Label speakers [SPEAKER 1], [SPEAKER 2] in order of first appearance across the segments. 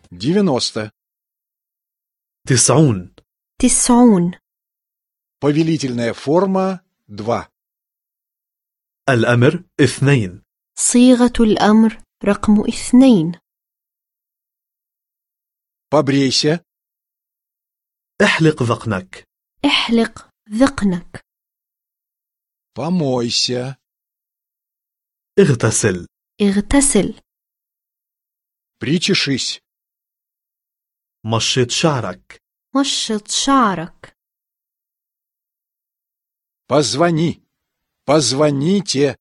[SPEAKER 1] 90.
[SPEAKER 2] 90.
[SPEAKER 3] 90.
[SPEAKER 1] Повелительная форма 2.
[SPEAKER 2] الأمر 2.
[SPEAKER 3] صيغة الأمر رقم 2.
[SPEAKER 1] Побрейся.
[SPEAKER 2] احلق ذقنك.
[SPEAKER 3] احلق ذقنك.
[SPEAKER 1] Помойся.
[SPEAKER 2] اغتسل.
[SPEAKER 3] اغتسل.
[SPEAKER 1] Причешись.
[SPEAKER 2] مشط شعرك.
[SPEAKER 3] مشط شعرك.
[SPEAKER 1] Позвони. Позвоните.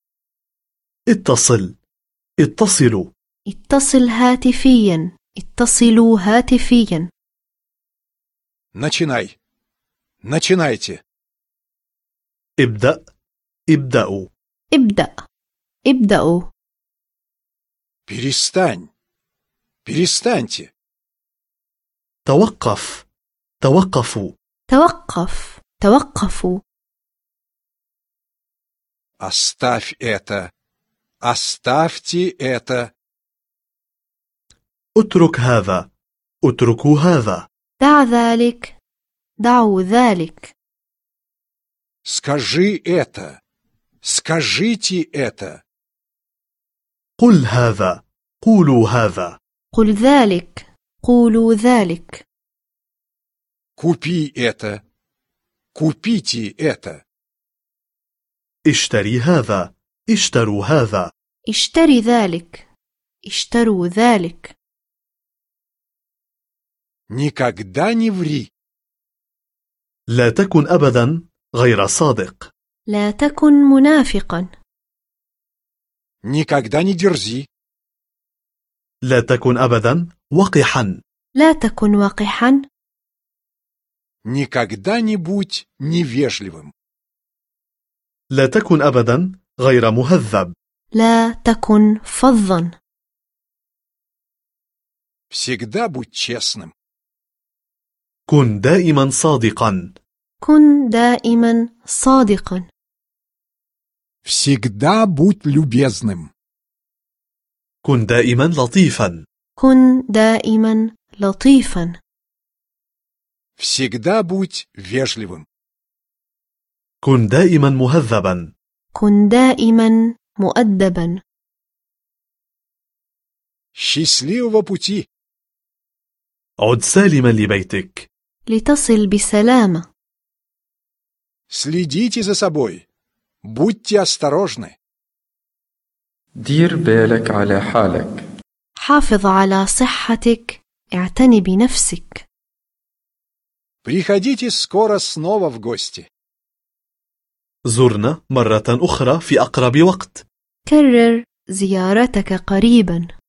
[SPEAKER 2] اتصل. اتصلوا.
[SPEAKER 3] اتصل هاتفيا. اتصلوا هاتفيا.
[SPEAKER 1] Начинай. Начинайте.
[SPEAKER 2] ابدأ. ابدأوا.
[SPEAKER 3] ابدأ. ابدأوا.
[SPEAKER 1] Перестань. Перестаньте.
[SPEAKER 2] توقف. توقفوا.
[SPEAKER 3] توقف. توقفوا.
[SPEAKER 1] Оставь это. Оставьте это.
[SPEAKER 2] اترك هذا. اتركوا هذا.
[SPEAKER 3] دع ذلك. دعوا ذلك.
[SPEAKER 1] Скажи это. Скажите это.
[SPEAKER 2] قل هذا. قولوا هذا.
[SPEAKER 3] قل ذلك. قولوا ذلك.
[SPEAKER 1] Купи это. Купите это.
[SPEAKER 2] اشتري هذا. اشتروا هذا.
[SPEAKER 3] اشتري ذلك. اشتروا ذلك.
[SPEAKER 1] Никогда не ври.
[SPEAKER 2] لا تكن أبدا غير صادق.
[SPEAKER 3] لا تكن منافقا.
[SPEAKER 1] Никогда не дерзи.
[SPEAKER 2] لا تكن أبدا وقحا.
[SPEAKER 3] لا تكن وقحا.
[SPEAKER 1] Никогда не будь невежливым.
[SPEAKER 2] لا تكن أبدا غير مهذب.
[SPEAKER 3] لا تكن فظا.
[SPEAKER 1] Всегда будь честным.
[SPEAKER 2] كن دائما صادقا.
[SPEAKER 3] كن دائما صادقا.
[SPEAKER 1] Всегда будь любезным.
[SPEAKER 2] كن دائما لطيفا.
[SPEAKER 3] كن دائما لطيفا.
[SPEAKER 1] Всегда будь вежливым.
[SPEAKER 2] كن دائما مهذبا.
[SPEAKER 3] كن دائما مؤدبا.
[SPEAKER 1] Счастливого пути.
[SPEAKER 2] عد سالما لبيتك.
[SPEAKER 3] لتصل بسلامة.
[SPEAKER 1] Следите за собой. Будьте осторожны.
[SPEAKER 4] دير بالك على حالك.
[SPEAKER 3] حافظ على صحتك. اعتني بنفسك.
[SPEAKER 1] Приходите скоро снова в гости.
[SPEAKER 2] زرنا مرة أخرى في أقرب وقت.
[SPEAKER 3] كرر زيارتك قريبا.